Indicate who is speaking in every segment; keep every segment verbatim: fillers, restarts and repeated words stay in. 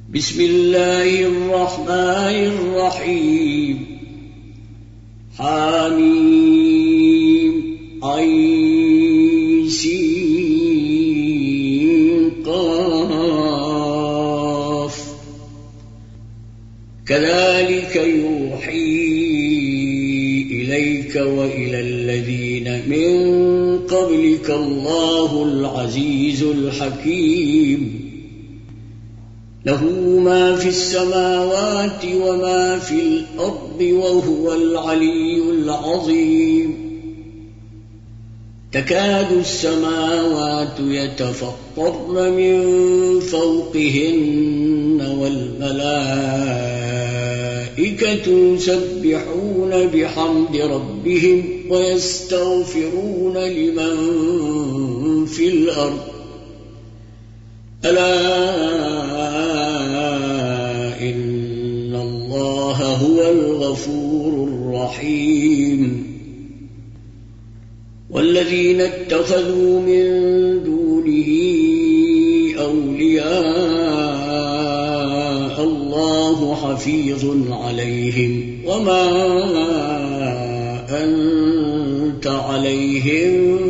Speaker 1: بسم الله الرحمن الرحيم حميم عين سين قاف كذلك يوحي إليك وإلى الذين من قبلك الله العزيز الحكيم له ما في السماوات وما في الأرض وهو العلي العظيم تكاد السماوات يتفطرن من فوقهن والملائكة يسبحون بحمد ربهم ويستغفرون لمن في الأرض ألا إن الله هو الغفور الرحيم والذين اتخذوا من دونه أولياء الله حفيظ عليهم وما أنت عليهم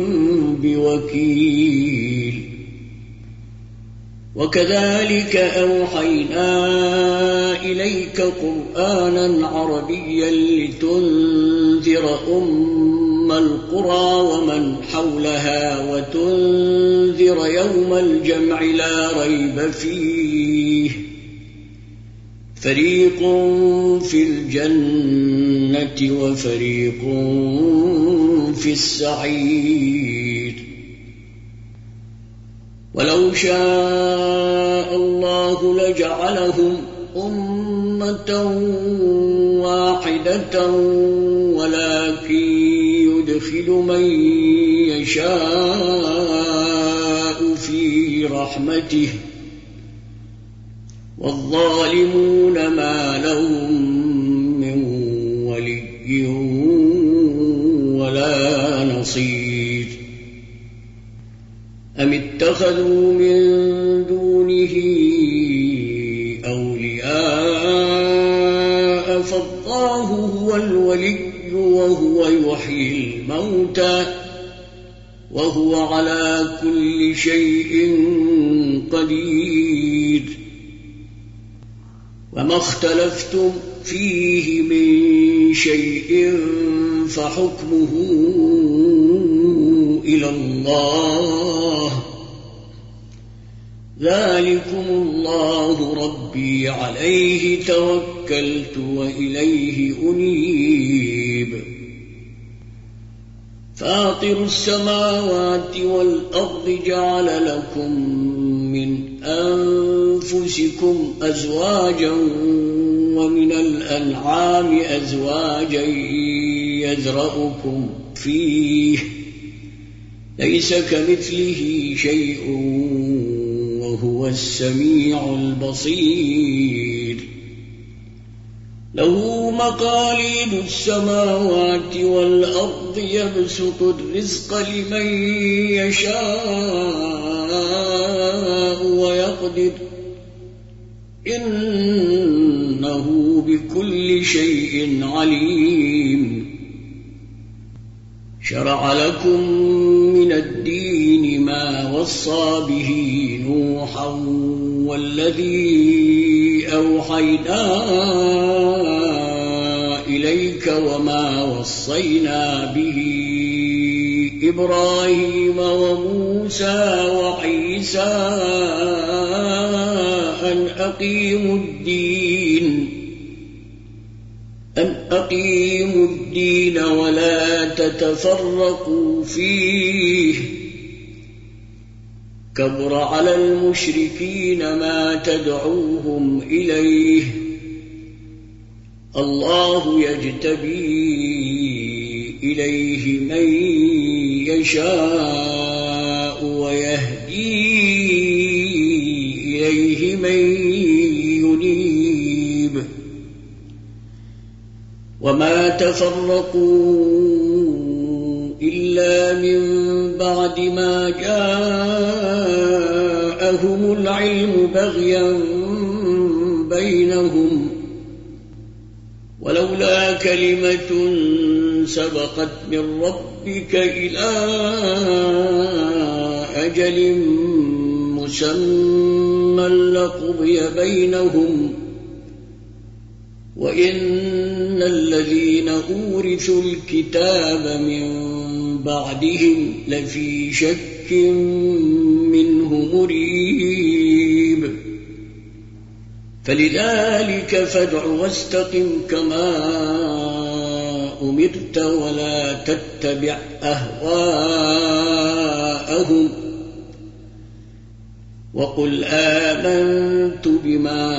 Speaker 1: بوكيل وكذلك أوحينا إليك قرآنا عربيا لتنذر أم القرى ومن حولها وتنذر يوم الجمع لا ريب فيه فريق في الجنة وفريق في السعير ولو شاء الله لجعلهم أمة واحدة ولكن يدخل من يشاء في رحمته والظالمون ما لهم من ولي ولا نصير أم اتخذوا من دونه أولياء فالله هو الولي وهو يحيي الموتى وهو على كل شيء قدير وما اختلفتم فيه من شيء فحكمه إلى الله ذلكم الله ربي عليه توكلت وإليه أنيب فاطر السماوات والأرض جعل لكم من أنفسكم أزواجا ومن الأنعام أزواجا يذرأكم فيه ليس كمثله شيء وهو السميع البصير له مقاليد السماوات والأرض يبسط الرزق لمن يشاء ويقدر إنه بكل شيء عليم شرع لكم من الدين ما وصى به نوحا والذي أوحينا إليك وما وصينا به إبراهيم وموسى وعيسى أن أقيموا الدين أن أقيموا الدين ولا تتفرقوا فيه كبر على المشركين ما تدعوهم إليه الله يجتبي إليه من يشاء ويهدي إليه من ينيب وما تفرقوا إلا من بعد ما جاء آتاهم العلم بغيا بينهم ولولا كلمة سبقت من ربك إلى أجل مسمى لقضي بينهم وإن الذين أورثوا الكتاب من بعدهم لفي شك منه مريب فلذلك فادع واستقم كما أمرت ولا تتبع أهواءهم وقل آمنت بما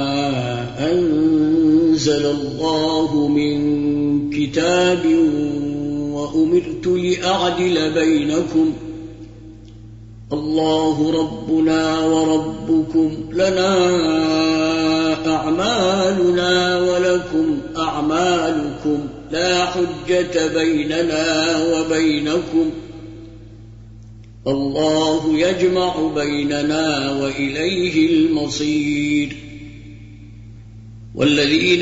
Speaker 1: أنزل الله من كتاب وأمرت لأعدل بينكم الله ربنا وربكم لنا أعمالنا ولكم أعمالكم لا حجة بيننا وبينكم الله يجمع بيننا وإليه المصير والذين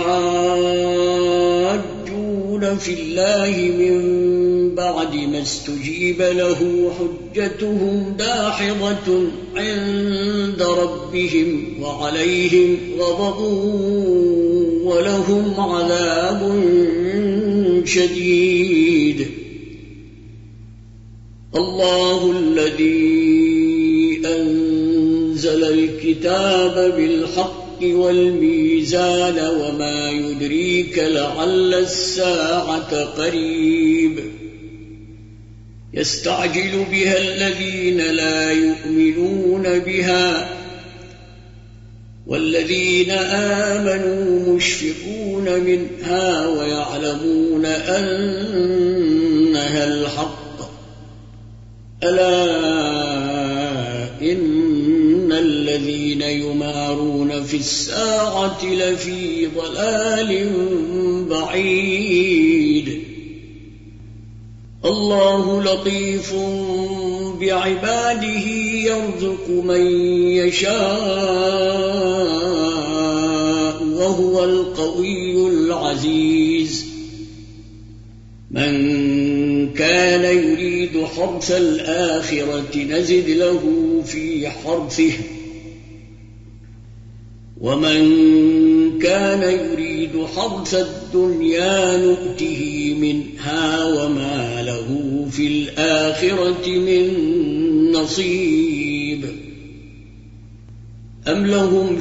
Speaker 1: يحاجون في الله من بعد ما استجيب له حجتهم داحضة عند ربهم وعليهم غضب ولهم عذاب شديد الله الذي أنزل الكتاب بالحق والميزان وما يدريك لعل الساعة قريب يستعجل بها الذين لا يؤمنون بها والذين آمنوا مشفقون منها ويعلمون أنها الحق ألا إن الذين يمارون في الساعة لفي ضلال بعيد الله لطيف بعباده يرزق من يشاء وهو القوي العزيز من كان يريد حرث الآخرة نزد له في حرثه ومن كان يريد حرث الدنيا نؤته منها وما له في الآخرة من نصيب أم لهم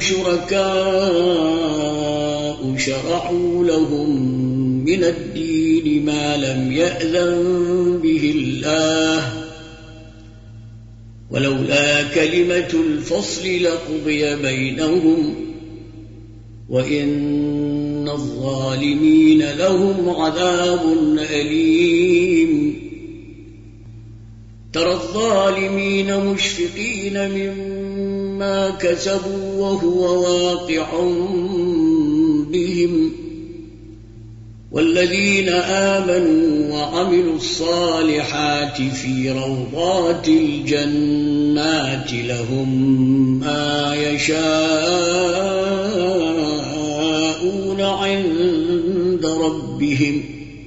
Speaker 1: شركاء شرعوا لهم من الدين ما لم يأذن به الله ولولا كلمة الفصل لقضي بينهم وإن الظالمين لهم عذاب أليم ترى الظالمين مشفقين مما كسبوا وهو واقع بهم والذين آمنوا وعملوا الصالحات في روضات الجنات لهم ما يشاءون عند ربهم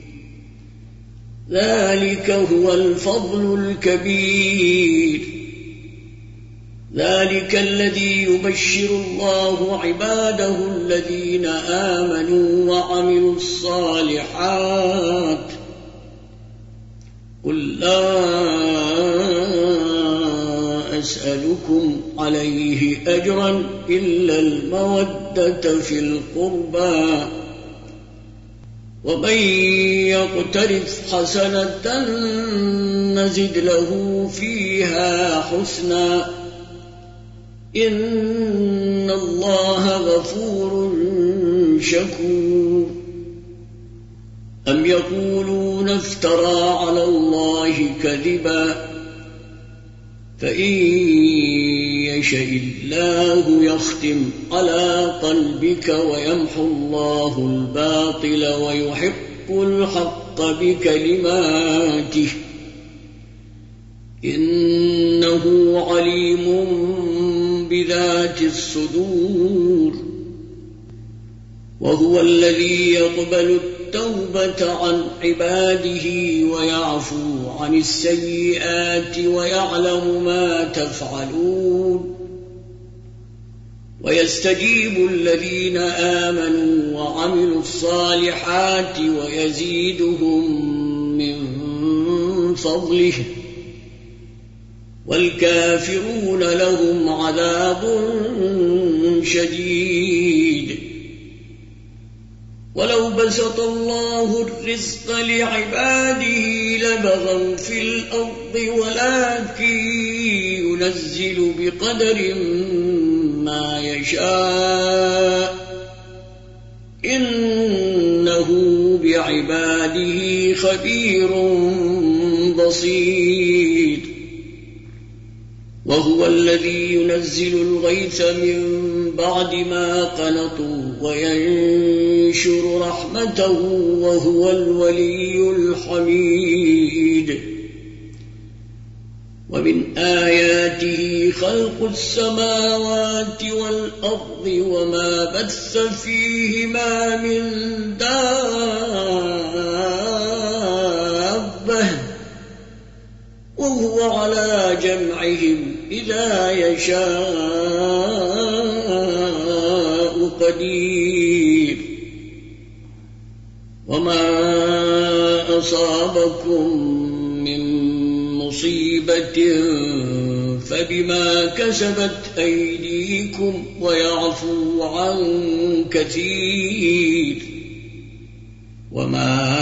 Speaker 1: ذلك هو الفضل الكبير ذلك الذي يبشر الله عباده الذين آمنوا وعملوا الصالحات قل لا أسألكم عليه أجرا إلا المودة في القربى ومن يقترف حسنة نزد له فيها حسنا إن الله غفور شكور أم يقولون افترى على الله كذبا فإن يشاء الله يختم على قلبك ويمحو الله الباطل ويحق الحق بكلماته إنه عليم ذات الصدور وهو الذي يقبل التوبة عن عباده ويعفو عن السيئات ويعلم ما تفعلون ويستجيب الذين آمنوا وعملوا الصالحات ويزيدهم من فضله والكافرون لهم عذاب شديد ولو بسط الله الرزق لعباده لبغوا في الأرض ولكن ينزل بقدر ما يشاء إنه بعباده خبير بصير وهو الذي ينزل الغيث من بعد ما قنطوا وينشر رحمته وهو الولي الحميد ومن آياته خلق السماوات والأرض وما بث فيهما من دابة وهو على جمعهم إذا يشاء قدير وما أصابكم من مصيبة فبما كسبت أيديكم ويعفو عن كثير وما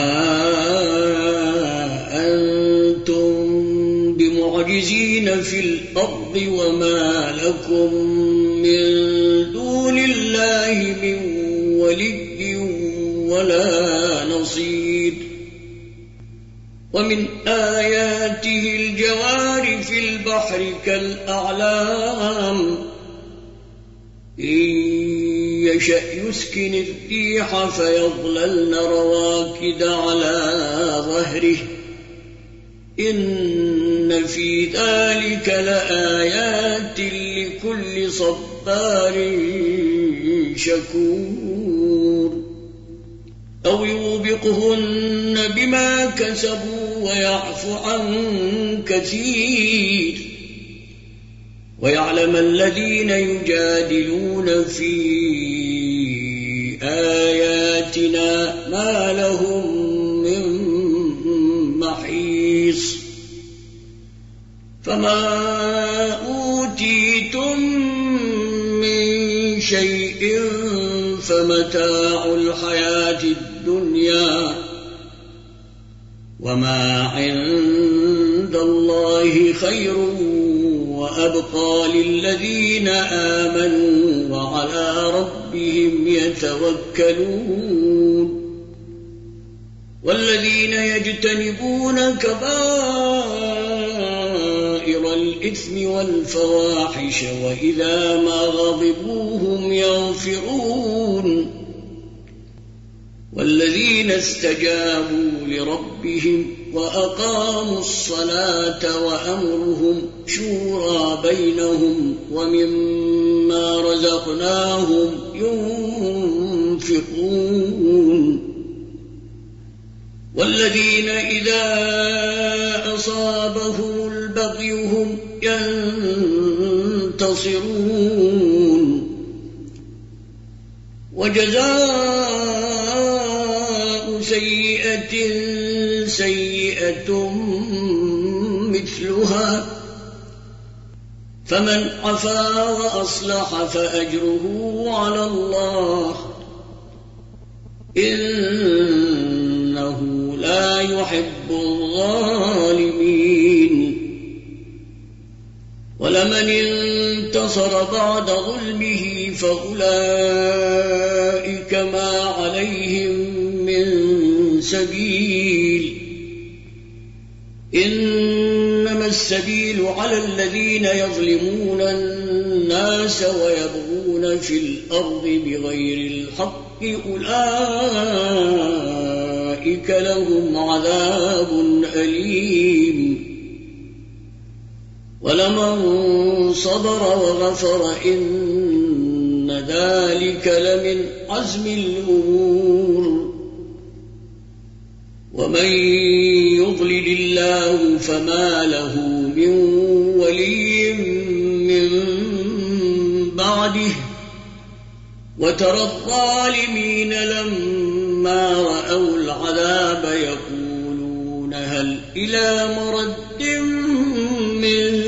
Speaker 1: أنتم بمعجزين في الأرض وما لكم من دون الله من ولي ولا نصير ومن آياته الجوار في البحر كالأعلام إن يشأ يسكن الريح فيظللن رواكد على ظهره إن في ذلك لآيات لكل صبار شكور أو يوبقهن بما كسبوا ويعفو عن كثير ويعلم الذين يجادلون في آياتنا ما لهم من محيص فما أوتيتم من شيء فمتاع الحياة الدنيا وما عند الله خير وأبقى للذين آمنوا وعلى ربهم يتوكلون والذين يجتنبون كبائر الإثم والفواحش وإذا ما غضبوا هم يغفرون والذين استجابوا لربهم وأقاموا الصلاة وأمرهم شورى بينهم ومما رزقناهم ينفقون والذين إذا أصابهم البغي هم ينتصرون وجزاء سيئة سيئة مثلها فمن عفا وأصلح فأجره على الله إنه لا يحب الظالمين ولمن انتصر بعد ظلمه فأولئك ما عليهم من سبيل إنما السبيل على الذين يظلمون الناس ويبغون في الأرض بغير الحق أولئك لهم عذاب أليم ولمن صبر وغفر إن ذلك لمن عزم الأمور ومن يضلل الله فما له من ولي من بعده وترى الظالمين لما رأوا العذاب يقولون هل إلى مرد من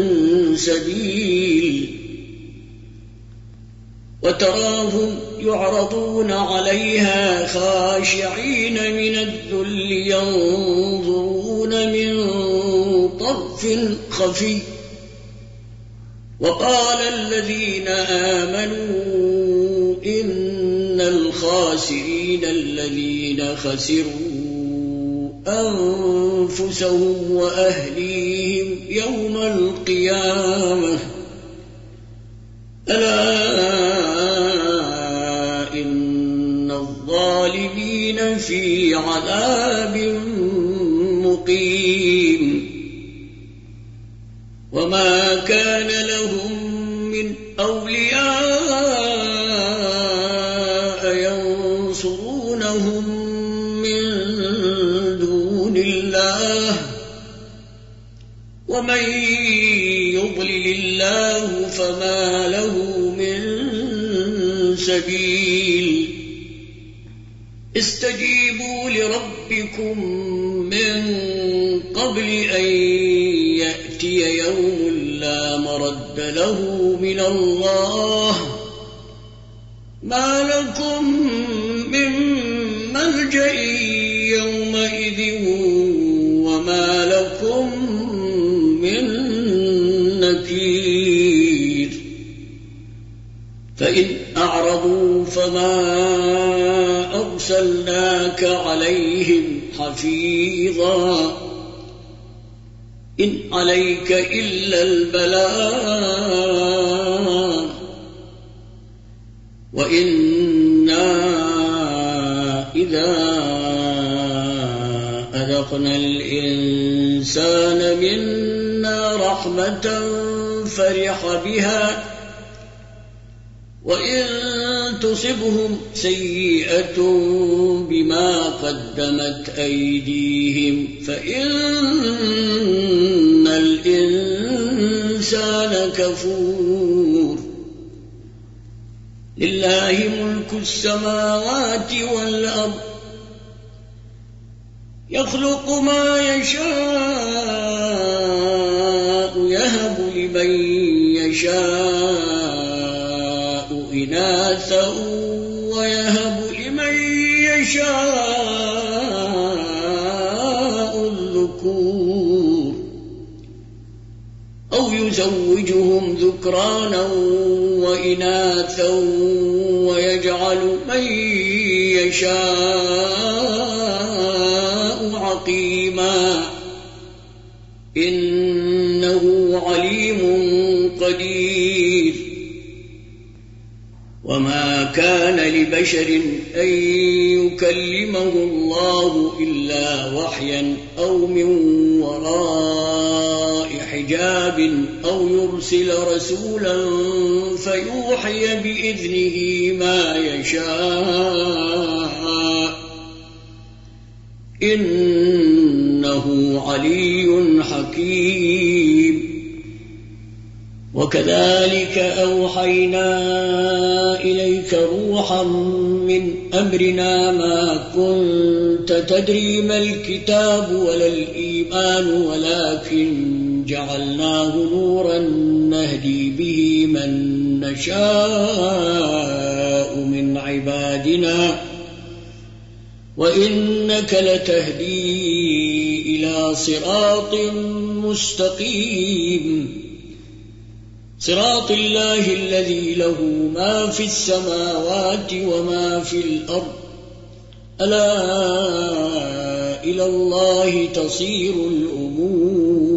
Speaker 1: سبيل وتراهم يعرضون عليها خاشعين من الذل ينظرون من طرف خفي وقال الذين آمنوا إن الخاسرين الذين خسروا أنفسهم وأهليهم يوم القيامة ألا إن الظالمين في عذاب مقيم وما كان لهم من أولياء ينصرونهم من دون الله ومن يضلل الله فما له من سبيل استجيبوا لربكم من قبل أن يأتي يوم لا مرد له من الله ما لكم من ملجأ يومئذ وما لكم من نكير فإن أعرضوا فما أرسلناك عليهم حفيظا إن عليك إلا البلاغ وإنا إذا أذقنا الإنسان منا رحمة فرح بها وإن تصبهم سيئة بما قدمت أيديهم فإن الإنسان كفور لله ملك السماوات والأرض يخلق ما يشاء يهب لمن يشاء إناثا ويهب لمن يشاء الذكور أو يزوجهم ذكرانا وإناثا ويجعل من يشاء عقيما إنه عليم قدير وما كان لبشر أن يكلمه الله إلا وحيا أو من وراء حجاب أو يرسل رسولا فيوحي بإذنه ما يشاء إنه علي حكيم وكذلك أوحينا إليك روحا من أمرنا ما كنت تدري ما الكتاب ولا الإيمان ولكن جعلناه نورا نهدي به من نشاء من عبادنا وإنك لتهدي إلى صراط مستقيم صراط الله الذي له ما في السماوات وما في الأرض ألا إلى الله تصير الأمور